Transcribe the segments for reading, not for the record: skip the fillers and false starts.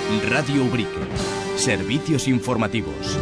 Radio Ubrique. Servicios informativos.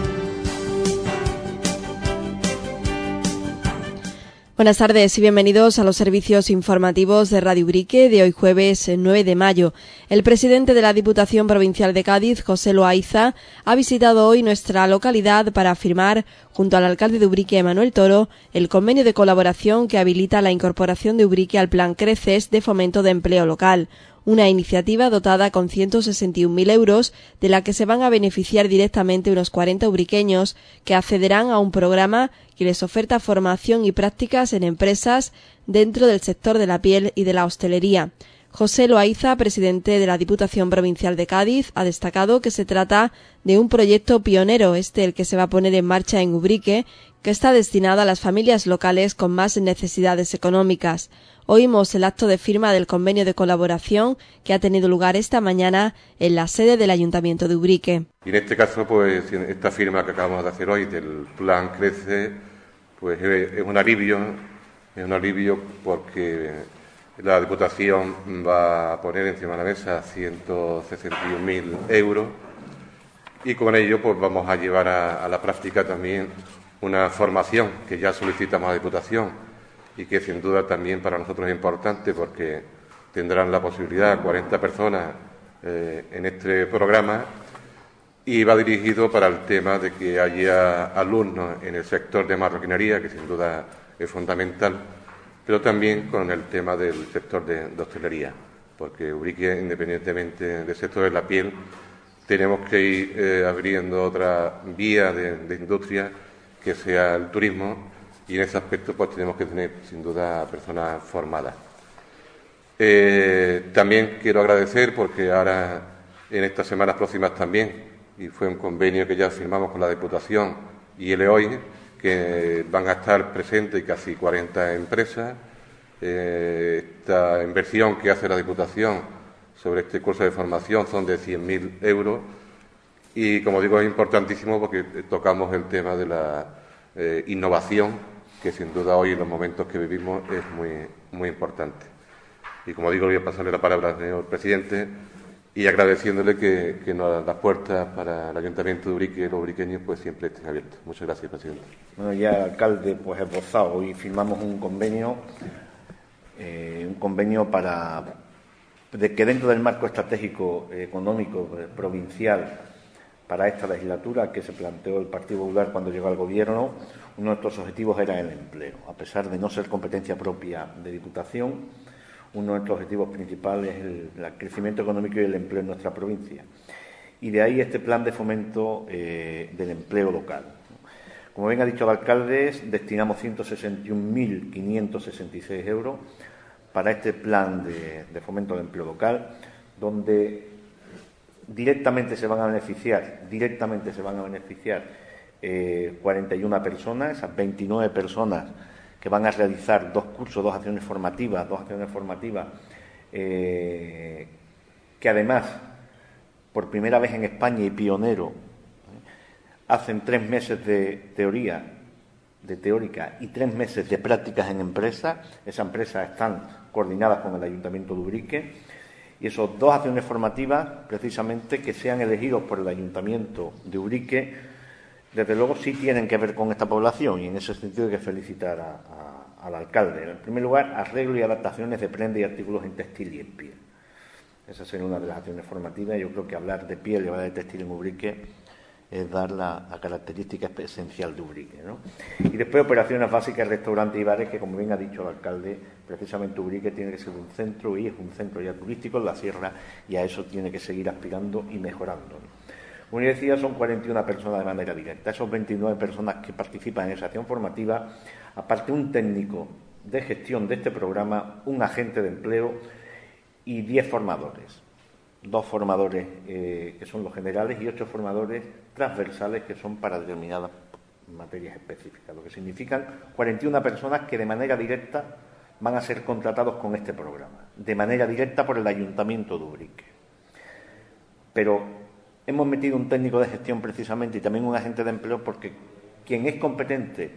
Buenas tardes y bienvenidos a los servicios informativos de Radio Ubrique de hoy jueves 9 de mayo. El presidente de la Diputación Provincial de Cádiz, José Loaiza, ha visitado hoy nuestra localidad para firmar, junto al alcalde de Ubrique, Manuel Toro, el convenio de colaboración que habilita la incorporación de Ubrique al Plan Creces de fomento de empleo local. Una iniciativa dotada con 161.000 euros, de la que se van a beneficiar directamente unos 40 ubriqueños que accederán a un programa que les oferta formación y prácticas en empresas dentro del sector de la piel y de la hostelería. José Loaiza, presidente de la Diputación Provincial de Cádiz, ha destacado que se trata de un proyecto pionero, el que se va a poner en marcha en Ubrique, que está destinado a las familias locales con más necesidades económicas. Oímos el acto de firma del convenio de colaboración que ha tenido lugar esta mañana en la sede del Ayuntamiento de Ubrique. Y en este caso, pues esta firma que acabamos de hacer hoy del Plan Crece, pues es un alivio porque la Diputación va a poner encima de la mesa 161.000 euros y con ello pues vamos a llevar a la práctica también una formación que ya solicitamos a la Diputación y que sin duda también para nosotros es importante porque tendrán la posibilidad 40 personas en este programa y va dirigido para el tema de que haya alumnos en el sector de marroquinería, que sin duda es fundamental, pero también con el tema del sector de hostelería, porque Ubrique, independientemente del sector de la piel, tenemos que ir abriendo otra vía de industria que sea el turismo, y en ese aspecto pues tenemos que tener sin duda personas formadas. También quiero agradecer porque ahora en estas semanas próximas también, y fue un convenio que ya firmamos con la Diputación y el EOI, que van a estar presentes casi 40 empresas. Esta inversión que hace la Diputación sobre este curso de formación son de 100.000 euros y, como digo, es importantísimo porque tocamos el tema de la innovación, que sin duda hoy en los momentos que vivimos es muy importante. Y como digo, voy a pasarle la palabra al señor presidente y agradeciéndole que las puertas para el Ayuntamiento de Ubrique y los ubriqueños pues siempre estén abiertas. Muchas gracias, presidente. Bueno, ya el alcalde pues esbozado, hoy firmamos un convenio para de que dentro del marco estratégico económico provincial para esta legislatura que se planteó el Partido Popular cuando llegó al Gobierno, uno de nuestros objetivos era el empleo. A pesar de no ser competencia propia de Diputación, uno de nuestros objetivos principales es el crecimiento económico y el empleo en nuestra provincia. Y de ahí este plan de fomento del empleo local. Como bien ha dicho el alcalde, destinamos 161.566 euros para este plan de fomento del empleo local, donde directamente se van a beneficiar 41 personas, esas 29 personas que van a realizar dos cursos, dos acciones formativas que además, por primera vez en España y pionero, hacen 3 meses de teórica y 3 meses de prácticas en empresas. Esas empresas están coordinadas con el Ayuntamiento de Ubrique. Y esos dos acciones formativas, precisamente, que sean elegidos por el Ayuntamiento de Ubrique, desde luego sí tienen que ver con esta población y en ese sentido hay que felicitar al alcalde. En primer lugar, arreglo y adaptaciones de prenda y artículos en textil y en piel. Esa sería una de las acciones formativas. Yo creo que hablar de piel y hablar de textil en Ubrique es dar la característica esencial de Ubrique, ¿no? Y después operaciones básicas, restaurantes y bares, que como bien ha dicho el alcalde, precisamente Ubrique tiene que ser un centro y es un centro ya turístico en la sierra y a eso tiene que seguir aspirando y mejorando, ¿no? Como ya decía, son 41 personas de manera directa. Esos 29 personas que participan en esa acción formativa, aparte un técnico de gestión de este programa, un agente de empleo y 10 formadores. 2 formadores que son los generales y 8 formadores transversales que son para determinadas materias específicas, lo que significan 41 personas que de manera directa van a ser contratados con este programa, de manera directa por el Ayuntamiento de Ubrique. Pero hemos metido un técnico de gestión precisamente y también un agente de empleo porque quien es competente,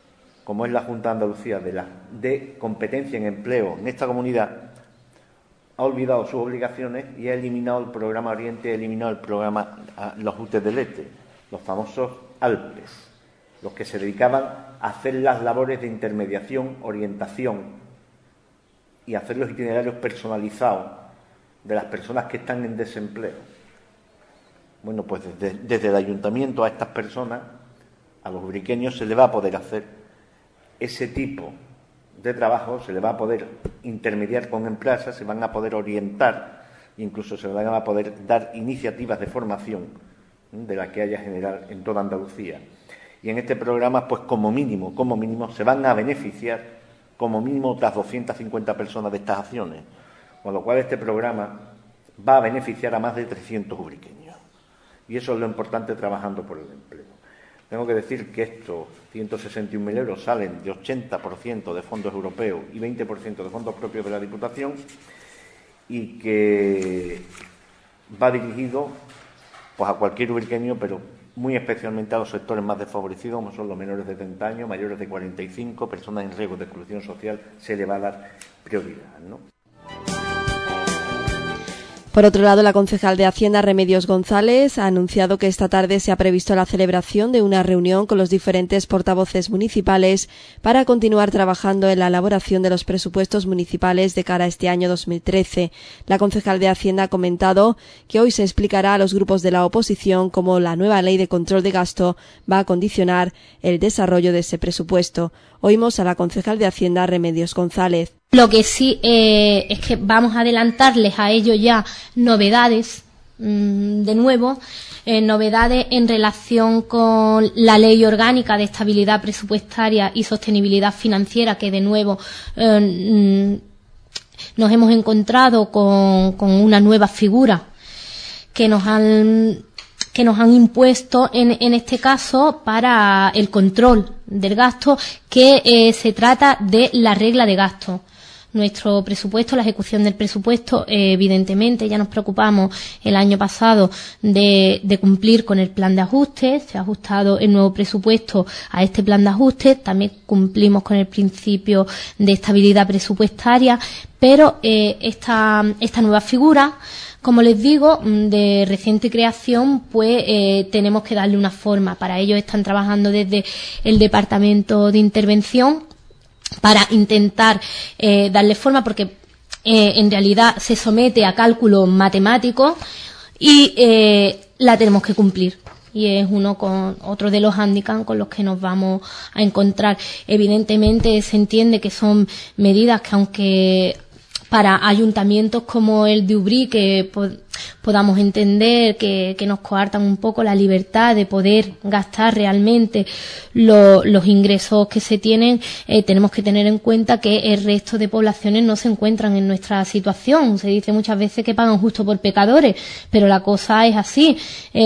como es la Junta de Andalucía, de competencia en empleo en esta comunidad, ha olvidado sus obligaciones y ha eliminado el programa Oriente, ha eliminado el programa los ajustes del ETE, los famosos ALPES, los que se dedicaban a hacer las labores de intermediación, orientación y hacer los itinerarios personalizados de las personas que están en desempleo. Bueno, pues desde el ayuntamiento a estas personas, a los ubriqueños, se le va a poder hacer ese tipo de trabajo, se le va a poder intermediar con empresas, se van a poder orientar, incluso se van a poder dar iniciativas de formación de la que haya general en toda Andalucía. Y en este programa, pues como mínimo, se van a beneficiar como mínimo otras 250 personas de estas acciones, con lo cual este programa va a beneficiar a más de 300 ubriqueños. Y eso es lo importante trabajando por el empleo. Tengo que decir que estos 161.000 euros salen de 80% de fondos europeos y 20% de fondos propios de la Diputación y que va dirigido pues a cualquier ubriqueño, pero muy especialmente a los sectores más desfavorecidos, como son los menores de 30 años, mayores de 45, personas en riesgo de exclusión social, se le va a dar prioridad, ¿no? Por otro lado, la concejal de Hacienda, Remedios González, ha anunciado que esta tarde se ha previsto la celebración de una reunión con los diferentes portavoces municipales para continuar trabajando en la elaboración de los presupuestos municipales de cara a este año 2013. La concejal de Hacienda ha comentado que hoy se explicará a los grupos de la oposición cómo la nueva ley de control de gasto va a condicionar el desarrollo de ese presupuesto. Oímos a la concejal de Hacienda, Remedios González. Lo que sí es que vamos a adelantarles a ellos ya novedades, de nuevo, novedades en relación con la Ley Orgánica de Estabilidad Presupuestaria y Sostenibilidad Financiera, que de nuevo nos hemos encontrado con una nueva figura que nos han impuesto en este caso para el control del gasto, que se trata de la regla de gasto. Nuestro presupuesto, la ejecución del presupuesto, evidentemente ya nos preocupamos el año pasado de cumplir con el plan de ajuste. Se ha ajustado el nuevo presupuesto a este plan de ajuste. También cumplimos con el principio de estabilidad presupuestaria, pero esta nueva figura, como les digo, de reciente creación, pues tenemos que darle una forma. Para ello están trabajando desde el Departamento de Intervención para intentar darle forma, porque en realidad se somete a cálculos matemáticos y la tenemos que cumplir. Y es otro de los hándicaps con los que nos vamos a encontrar. Evidentemente se entiende que son medidas que, aunque para ayuntamientos como el de Ubrique podamos entender que nos coartan un poco la libertad de poder gastar realmente los ingresos que se tienen, tenemos que tener en cuenta que el resto de poblaciones no se encuentran en nuestra situación. Se dice muchas veces que pagan justo por pecadores, pero la cosa es así.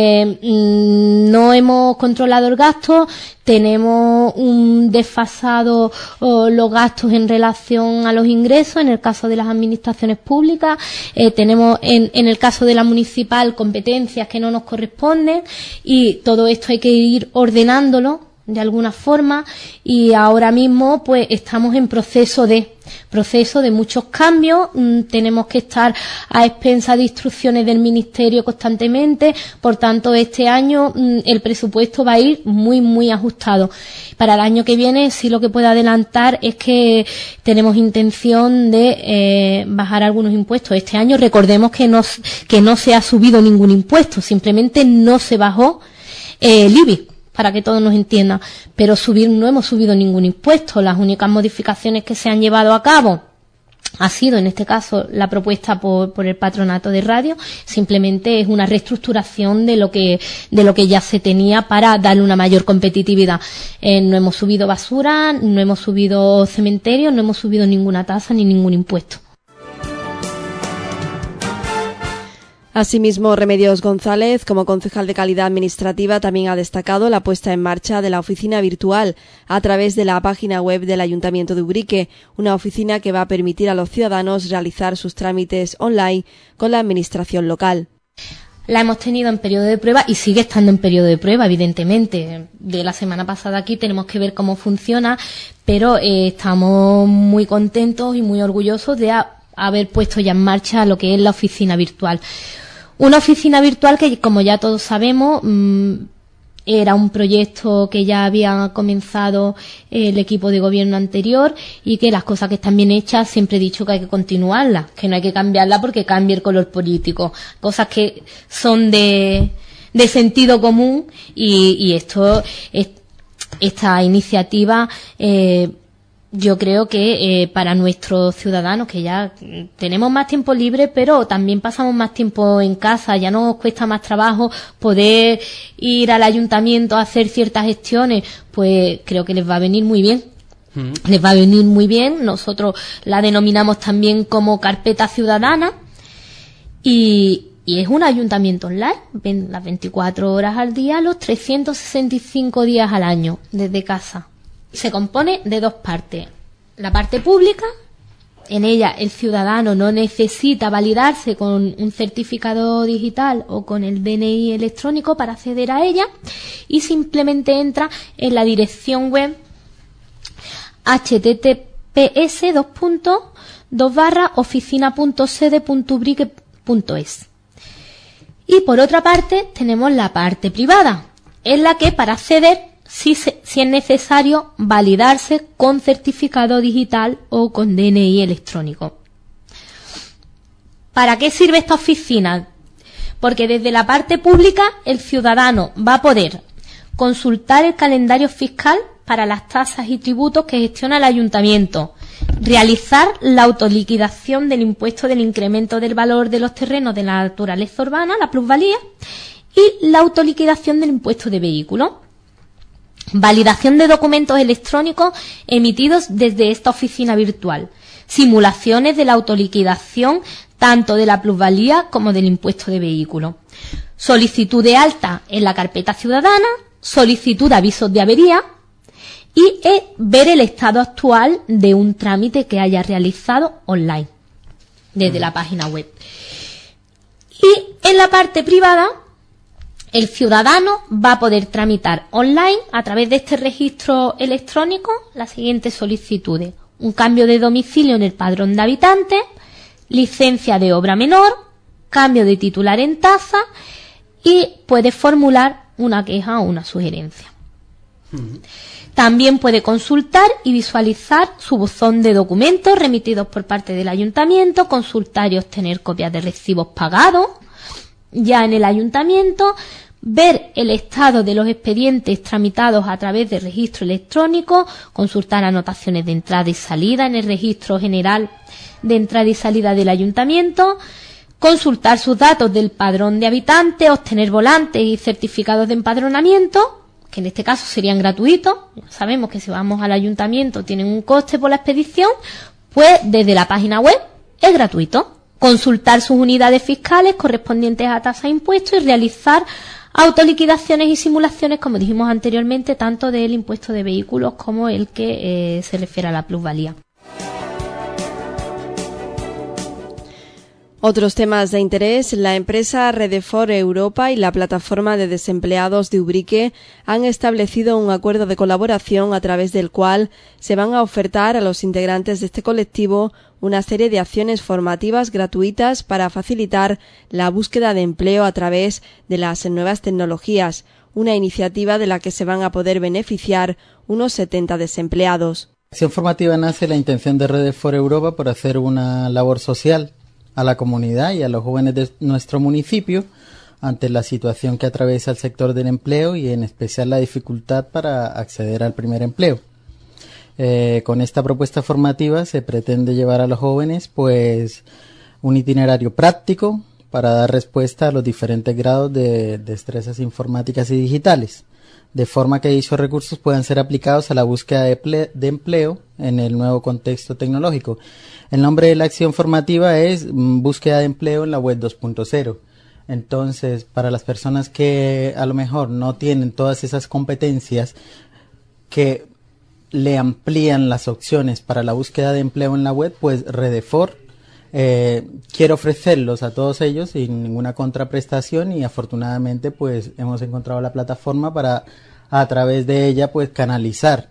No hemos controlado el gasto, tenemos un desfasado los gastos en relación a los ingresos, en el caso de las administraciones públicas, tenemos en el caso de la municipal competencias que no nos corresponden, y todo esto hay que ir ordenándolo de alguna forma, y ahora mismo pues estamos en proceso de muchos cambios. Tenemos que estar a expensas de instrucciones del Ministerio constantemente. Por tanto, este año el presupuesto va a ir muy, muy ajustado. Para el año que viene, sí, lo que puedo adelantar es que tenemos intención de bajar algunos impuestos. Este año recordemos que no se ha subido ningún impuesto, simplemente no se bajó el IBI, para que todos nos entiendan, pero no hemos subido ningún impuesto. Las únicas modificaciones que se han llevado a cabo ha sido, en este caso, la propuesta por el Patronato de Radio. Simplemente es una reestructuración de lo que ya se tenía para darle una mayor competitividad. No hemos subido basura, no hemos subido cementerios, no hemos subido ninguna tasa ni ningún impuesto. Asimismo, Remedios González, como concejal de Calidad Administrativa, también ha destacado la puesta en marcha de la oficina virtual a través de la página web del Ayuntamiento de Ubrique, una oficina que va a permitir a los ciudadanos realizar sus trámites online con la Administración local. La hemos tenido en periodo de prueba y sigue estando en periodo de prueba, evidentemente. De la semana pasada aquí tenemos que ver cómo funciona, pero estamos muy contentos y muy orgullosos de haber puesto ya en marcha lo que es la oficina virtual. Una oficina virtual que, como ya todos sabemos, era un proyecto que ya había comenzado el equipo de gobierno anterior y que las cosas que están bien hechas siempre he dicho que hay que continuarlas, que no hay que cambiarlas porque cambie el color político. Cosas que son de sentido común y esta iniciativa yo creo que para nuestros ciudadanos, que ya tenemos más tiempo libre, pero también pasamos más tiempo en casa, ya nos cuesta más trabajo poder ir al ayuntamiento a hacer ciertas gestiones, pues creo que les va a venir muy bien. Les va a venir muy bien. Nosotros la denominamos también como carpeta ciudadana y es un ayuntamiento online, las 24 horas al día, los 365 días al año, desde casa. Se compone de dos partes. La parte pública, en ella el ciudadano no necesita validarse con un certificado digital o con el DNI electrónico para acceder a ella y simplemente entra en la dirección web https://oficina.sede.ubrique.es. Y por otra parte tenemos la parte privada, en la que para acceder si es necesario validarse con certificado digital o con DNI electrónico. ¿Para qué sirve esta oficina? Porque desde la parte pública el ciudadano va a poder consultar el calendario fiscal para las tasas y tributos que gestiona el ayuntamiento, realizar la autoliquidación del impuesto del incremento del valor de los terrenos de la naturaleza urbana, la plusvalía, y la autoliquidación del impuesto de vehículos. Validación de documentos electrónicos emitidos desde esta oficina virtual. Simulaciones de la autoliquidación tanto de la plusvalía como del impuesto de vehículo. Solicitud de alta en la carpeta ciudadana, solicitud de avisos de avería y ver el estado actual de un trámite que haya realizado online desde la página web. Y en la parte privada, el ciudadano va a poder tramitar online a través de este registro electrónico las siguientes solicitudes: un cambio de domicilio en el padrón de habitantes, licencia de obra menor, cambio de titular en tasa y puede formular una queja o una sugerencia. También puede consultar y visualizar su buzón de documentos remitidos por parte del ayuntamiento, consultar y obtener copias de recibos pagados ya en el ayuntamiento, ver el estado de los expedientes tramitados a través de registro electrónico, consultar anotaciones de entrada y salida en el registro general de entrada y salida del ayuntamiento, consultar sus datos del padrón de habitantes, obtener volantes y certificados de empadronamiento, que en este caso serían gratuitos. Sabemos que si vamos al ayuntamiento tienen un coste por la expedición, pues desde la página web es gratuito. Consultar sus unidades fiscales correspondientes a tasa de impuestos y realizar autoliquidaciones y simulaciones, como dijimos anteriormente, tanto del impuesto de vehículos como el que se refiere a la plusvalía. Otros temas de interés: la empresa Redefor Europa y la plataforma de desempleados de Ubrique han establecido un acuerdo de colaboración a través del cual se van a ofertar a los integrantes de este colectivo una serie de acciones formativas gratuitas para facilitar la búsqueda de empleo a través de las nuevas tecnologías, una iniciativa de la que se van a poder beneficiar unos 70 desempleados. La acción formativa nace de la intención de Redefor Europa por hacer una labor social a la comunidad y a los jóvenes de nuestro municipio ante la situación que atraviesa el sector del empleo y en especial la dificultad para acceder al primer empleo. Con esta propuesta formativa se pretende llevar a los jóvenes pues un itinerario práctico para dar respuesta a los diferentes grados de destrezas informáticas y digitales, de forma que dichos recursos puedan ser aplicados a la búsqueda de empleo en el nuevo contexto tecnológico. El nombre de la acción formativa es Búsqueda de Empleo en la Web 2.0. Entonces, para las personas que a lo mejor no tienen todas esas competencias que le amplían las opciones para la búsqueda de empleo en la web, pues Redefor quiere ofrecerlos a todos ellos sin ninguna contraprestación y afortunadamente pues hemos encontrado la plataforma para a través de ella pues canalizar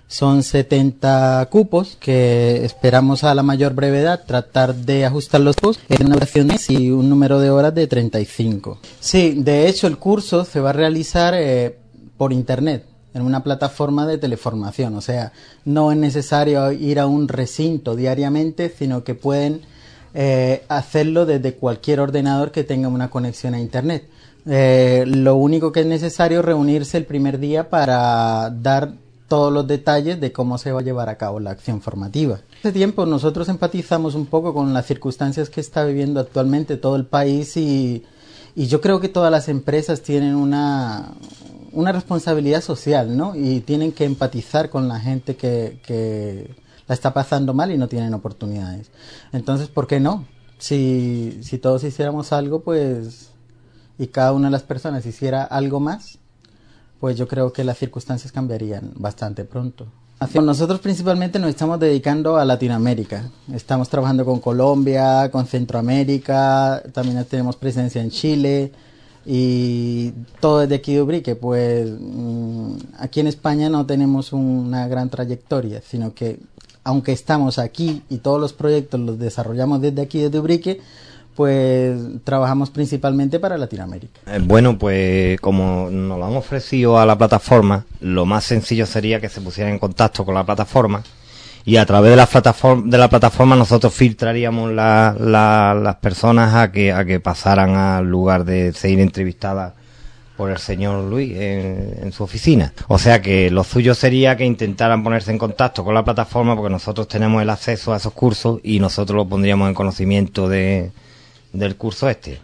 Son 70 cupos que esperamos a la mayor brevedad tratar de ajustar los cupos en una duración y un número de horas de 35. Sí, de hecho el curso se va a realizar por internet, en una plataforma de teleformación. O sea, no es necesario ir a un recinto diariamente, sino que pueden hacerlo desde cualquier ordenador que tenga una conexión a internet. Lo único que es necesario es reunirse el primer día para dar todos los detalles de cómo se va a llevar a cabo la acción formativa. Hace tiempo nosotros empatizamos un poco con las circunstancias que está viviendo actualmente todo el país y yo creo que todas las empresas tienen una responsabilidad social, ¿no? Y tienen que empatizar con la gente que la está pasando mal y no tienen oportunidades. Entonces, ¿por qué no? Si todos hiciéramos algo, pues, y cada una de las personas hiciera algo más, pues yo creo que las circunstancias cambiarían bastante pronto. Nosotros principalmente nos estamos dedicando a Latinoamérica. Estamos trabajando con Colombia, con Centroamérica, también tenemos presencia en Chile y todo desde aquí de Ubrique. Pues aquí en España no tenemos una gran trayectoria, sino que aunque estamos aquí y todos los proyectos los desarrollamos desde aquí, desde Ubrique, pues trabajamos principalmente para Latinoamérica. Bueno, pues como nos lo han ofrecido a la plataforma, lo más sencillo sería que se pusieran en contacto con la plataforma y a través de la plataforma nosotros filtraríamos las personas a que pasaran al lugar de ser entrevistadas por el señor Luis en su oficina. O sea que lo suyo sería que intentaran ponerse en contacto con la plataforma, porque nosotros tenemos el acceso a esos cursos y nosotros lo pondríamos en conocimiento del curso este.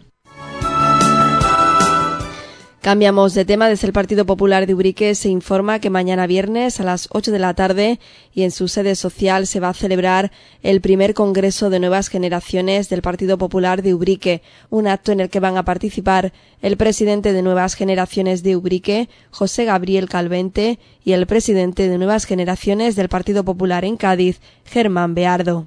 Cambiamos de tema. Desde el Partido Popular de Ubrique se informa que mañana viernes a las 8 de la tarde y en su sede social se va a celebrar el primer Congreso de Nuevas Generaciones del Partido Popular de Ubrique, un acto en el que van a participar el presidente de Nuevas Generaciones de Ubrique, José Gabriel Calvente, y el presidente de Nuevas Generaciones del Partido Popular en Cádiz, Germán Beardo.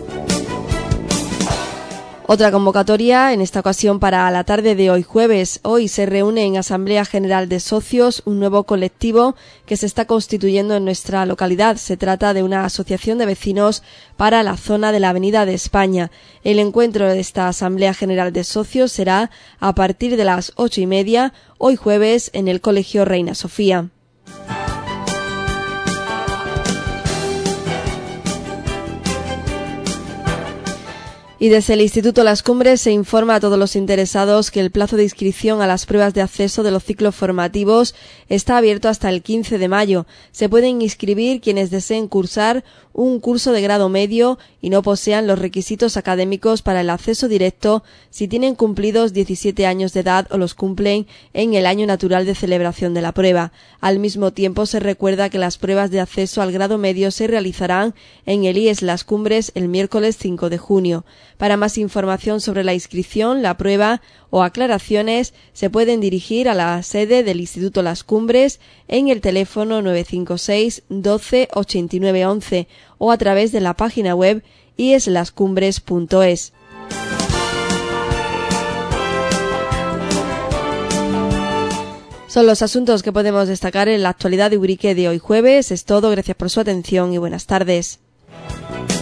Otra convocatoria, en esta ocasión para la tarde de hoy jueves. Hoy se reúne en Asamblea General de Socios un nuevo colectivo que se está constituyendo en nuestra localidad. Se trata de una asociación de vecinos para la zona de la Avenida de España. El encuentro de esta Asamblea General de Socios será a partir de las 8:30, hoy jueves, en el Colegio Reina Sofía. Y desde el Instituto Las Cumbres se informa a todos los interesados que el plazo de inscripción a las pruebas de acceso de los ciclos formativos está abierto hasta el 15 de mayo. Se pueden inscribir quienes deseen cursar un curso de grado medio y no posean los requisitos académicos para el acceso directo si tienen cumplidos 17 años de edad o los cumplen en el año natural de celebración de la prueba. Al mismo tiempo se recuerda que las pruebas de acceso al grado medio se realizarán en el IES Las Cumbres el miércoles 5 de junio. Para más información sobre la inscripción, la prueba o aclaraciones se pueden dirigir a la sede del Instituto Las Cumbres en el teléfono 956 12 89 11 o a través de la página web ieslascumbres.es. Son los asuntos que podemos destacar en la actualidad de Ubrique de hoy jueves. Es todo, gracias por su atención y buenas tardes.